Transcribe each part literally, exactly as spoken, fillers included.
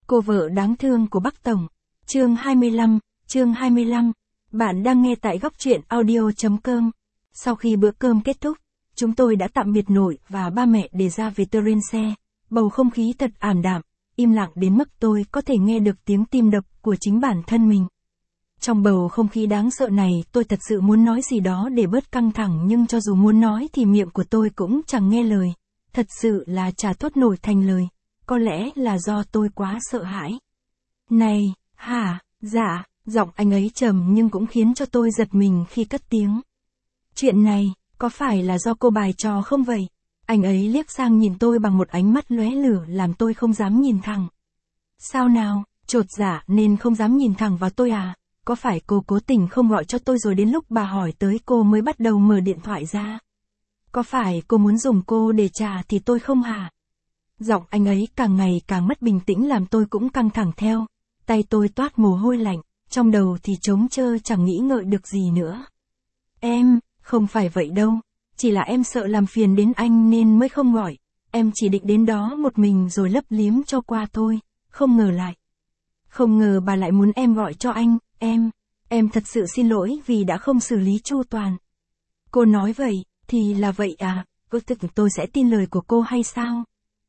Cô vợ đáng thương của Bắc Tổng. Chương hai mươi lăm, chương hai mươi lăm. Bạn đang nghe tại góc truyện audio chấm com. Sau khi bữa cơm kết thúc, chúng tôi đã tạm biệt nội và ba mẹ để ra về trên xe. Bầu không khí thật ảm đạm, im lặng đến mức tôi có thể nghe được tiếng tim đập của chính bản thân mình. Trong bầu không khí đáng sợ này, tôi thật sự muốn nói gì đó để bớt căng thẳng, nhưng cho dù muốn nói thì miệng của tôi cũng chẳng nghe lời. Thật sự là chả thốt nổi thành lời. Có lẽ là do tôi quá sợ hãi. Này, hả, dạ, giọng anh ấy trầm nhưng cũng khiến cho tôi giật mình khi cất tiếng. Chuyện này, có phải là do cô bài trò không vậy? Anh ấy liếc sang nhìn tôi bằng một ánh mắt lóe lửa làm tôi không dám nhìn thẳng. Sao nào, chột dạ nên không dám nhìn thẳng vào tôi à? Có phải cô cố tình không gọi cho tôi rồi đến lúc bà hỏi tới cô mới bắt đầu mở điện thoại ra? Có phải cô muốn dùng cô để trả thì tôi không hả? Giọng anh ấy càng ngày càng mất bình tĩnh làm tôi cũng căng thẳng theo. Tay tôi toát mồ hôi lạnh, trong đầu thì trống trơ chẳng nghĩ ngợi được gì nữa. Em, không phải vậy đâu. Chỉ là em sợ làm phiền đến anh nên mới không gọi. Em chỉ định đến đó một mình rồi lấp liếm cho qua thôi. Không ngờ lại. Không ngờ bà lại muốn em gọi cho anh. Em, em thật sự xin lỗi vì đã không xử lý chu toàn. Cô nói vậy, thì là vậy à? Cứ thực tôi sẽ tin lời của cô hay sao?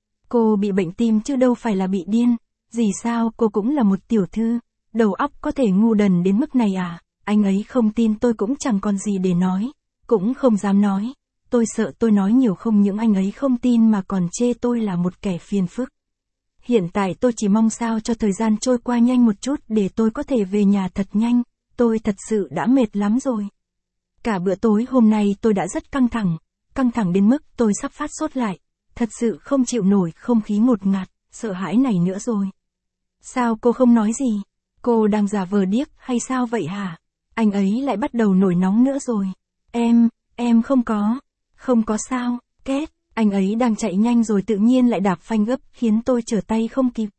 Cô bị bệnh tim chứ đâu phải là bị điên. Gì sao cô cũng là một tiểu thư. Đầu óc có thể ngu đần đến mức này à? Anh ấy không tin tôi cũng chẳng còn gì để nói. Cũng không dám nói. Tôi sợ tôi nói nhiều không những anh ấy không tin mà còn chê tôi là một kẻ phiền phức. Hiện tại tôi chỉ mong sao cho thời gian trôi qua nhanh một chút để tôi có thể về nhà thật nhanh. Tôi thật sự đã mệt lắm rồi. Cả bữa tối hôm nay tôi đã rất căng thẳng. Căng thẳng đến mức tôi sắp phát sốt lại. Thật sự không chịu nổi không khí ngột ngạt, sợ hãi này nữa rồi. Sao cô không nói gì? Cô đang giả vờ điếc hay sao vậy hả? Anh ấy lại bắt đầu nổi nóng nữa rồi. Em, em không có. Không có sao, két. Anh ấy đang chạy nhanh rồi tự nhiên lại đạp phanh gấp khiến tôi trở tay không kịp.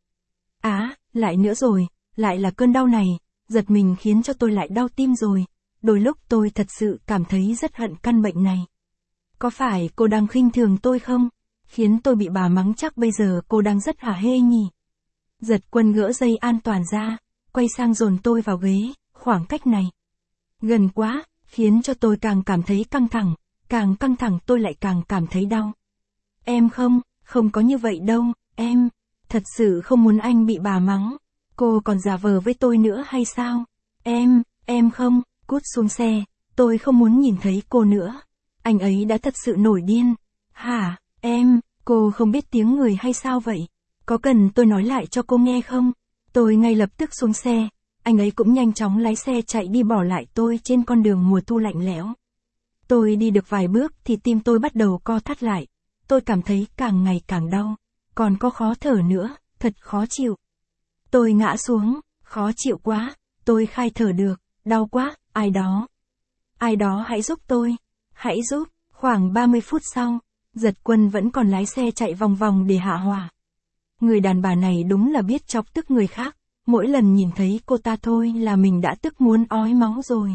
Á, lại nữa rồi, lại là cơn đau này. Giật mình khiến cho tôi lại đau tim rồi. Đôi lúc tôi thật sự cảm thấy rất hận căn bệnh này. Có phải cô đang khinh thường tôi không? Khiến tôi bị bà mắng chắc bây giờ cô đang rất hả hê nhỉ. Giật Quân gỡ dây an toàn ra, quay sang dồn tôi vào ghế, khoảng cách này. Gần quá, khiến cho tôi càng cảm thấy căng thẳng, càng căng thẳng tôi lại càng cảm thấy đau. Em không, không có như vậy đâu, em, thật sự không muốn anh bị bà mắng. Cô còn giả vờ với tôi nữa hay sao? Em, em không, cút xuống xe, tôi không muốn nhìn thấy cô nữa. Anh ấy đã thật sự nổi điên. Hả? Em, cô không biết tiếng người hay sao vậy? Có cần tôi nói lại cho cô nghe không? Tôi ngay lập tức xuống xe, anh ấy cũng nhanh chóng lái xe chạy đi bỏ lại tôi trên con đường mùa thu lạnh lẽo. Tôi đi được vài bước thì tim tôi bắt đầu co thắt lại. Tôi cảm thấy càng ngày càng đau, còn có khó thở nữa, thật khó chịu. Tôi ngã xuống, khó chịu quá, tôi khai thở được, đau quá, ai đó. Ai đó hãy giúp tôi, hãy giúp. Khoảng ba mươi phút sau, Giật Quân vẫn còn lái xe chạy vòng vòng để hạ hỏa. Người đàn bà này đúng là biết chọc tức người khác, mỗi lần nhìn thấy cô ta thôi là mình đã tức muốn ói máu rồi.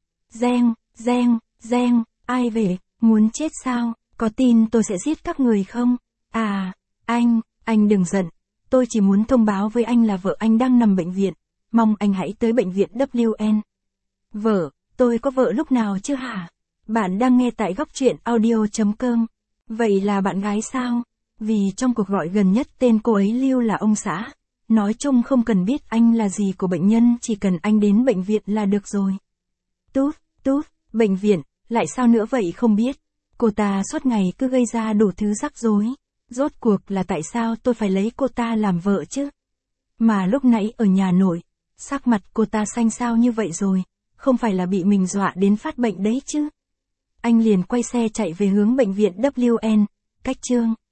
Reng, reng, reng, ai về, muốn chết sao, có tin tôi sẽ giết các người không? À, anh, anh đừng giận, tôi chỉ muốn thông báo với anh là vợ anh đang nằm bệnh viện, mong anh hãy tới bệnh viện vê kép en. Vợ, tôi có vợ lúc nào chứ hả? Bạn đang nghe tại góc truyện audio chấm com. Vậy là bạn gái sao? Vì trong cuộc gọi gần nhất tên cô ấy lưu là ông xã. Nói chung không cần biết anh là gì của bệnh nhân, chỉ cần anh đến bệnh viện là được rồi. Tút, tút, bệnh viện, lại sao nữa vậy không biết. Cô ta suốt ngày cứ gây ra đủ thứ rắc rối. Rốt cuộc là tại sao tôi phải lấy cô ta làm vợ chứ? Mà lúc nãy ở nhà nội, sắc mặt cô ta xanh xao như vậy rồi. Không phải là bị mình dọa đến phát bệnh đấy chứ? Anh liền quay xe chạy về hướng bệnh viện vê kép en, cách Trương